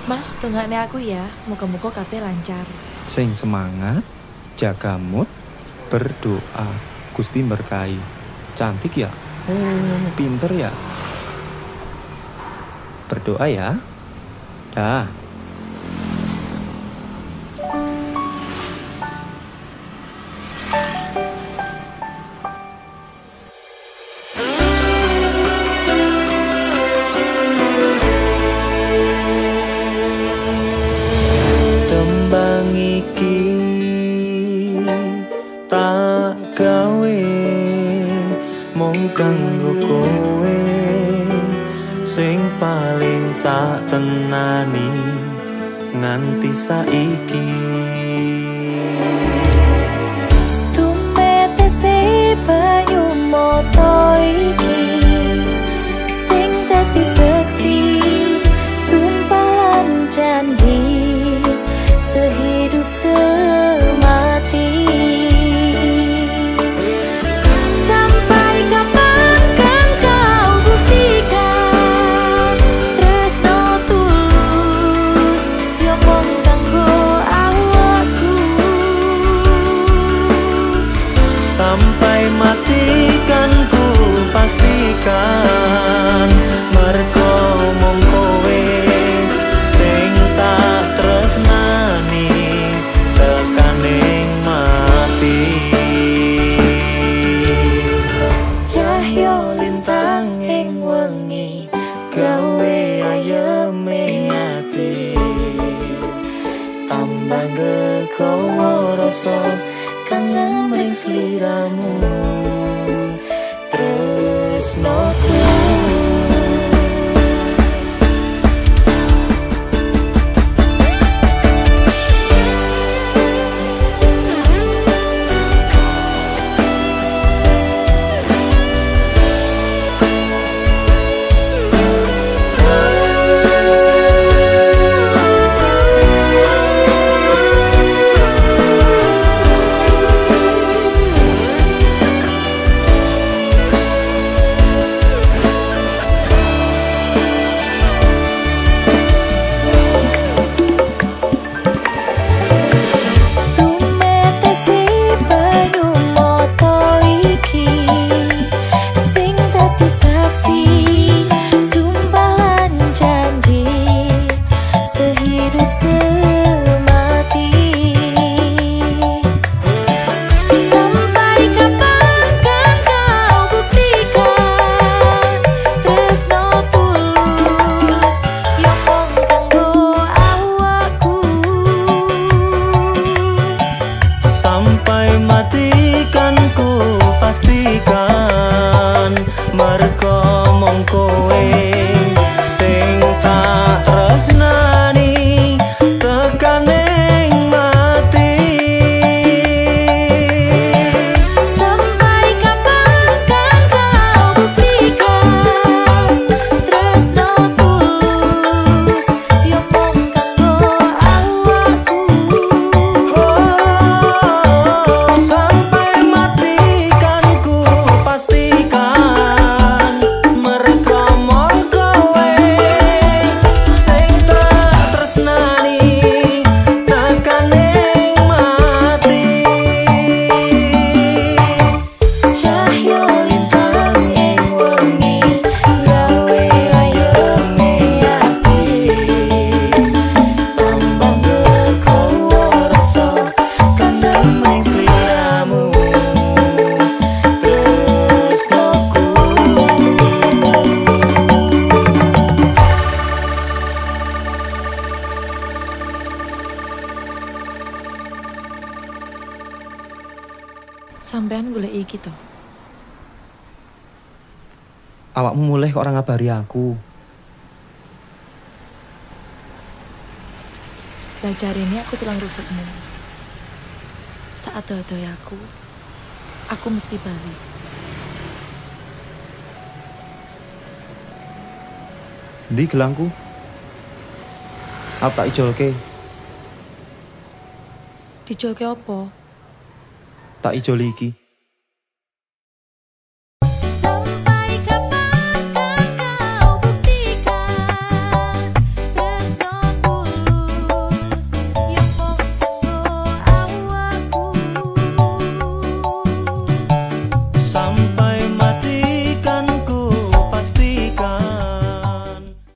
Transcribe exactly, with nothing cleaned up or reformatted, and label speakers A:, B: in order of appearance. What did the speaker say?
A: Mas, tunggakne aku ya, muga-muga kabeh lancar.
B: Sing semangat, jaga mood, berdoa. Gusti berkahi. Cantik ya? Oh, pinter ya? Berdoa ya. Dah. Tembang iki tak gawe mung kanggo kowe, sing paling tak tenani nganti saiki.
C: Tumetese banyu mata iki sing dadi seksi, sumpah lan janji sehidup semati. Sampai kapan kan kau buktikan tresno tulus yo mung kanggo awakku.
B: Sampai mati kan ku pastikan mergo mung kowe sing tak tresnani tekaning mati.
C: Cahyo lintang ing wengi gawe ayeme ati, tambah gegawa rasa kangen ring sliramu tresnoku. Sehidup semati. Sampai kapan kan kau buktikan tresno tulus yo mung kanggo awakku.
B: Sampai mati kan ku pastikan mergo mung kowe sing tak tresnani tekaning mati.
C: Sampai kapan kan kau buktikan tresno tulus yo mung kanggo awakku.
B: Oh, sampai mati kan ku pastikan mergo mung kowe sing tak tresnani tekaning mati.
C: Cahyo lintang ing wengi gawe ayeme ati, tambah gegawa rasa kangen ring sliramu tresnoku.
A: Sampean golek iki to.
B: Awakmu mulai kok ora ngabari aku.
A: Lah jarene aku tulang rusukmu. Saat dodoy aku, aku mesti balik.
B: Ndi gelangku? Apa tak ijolke?
A: Dijolke opo?
B: Tak ijoli iki.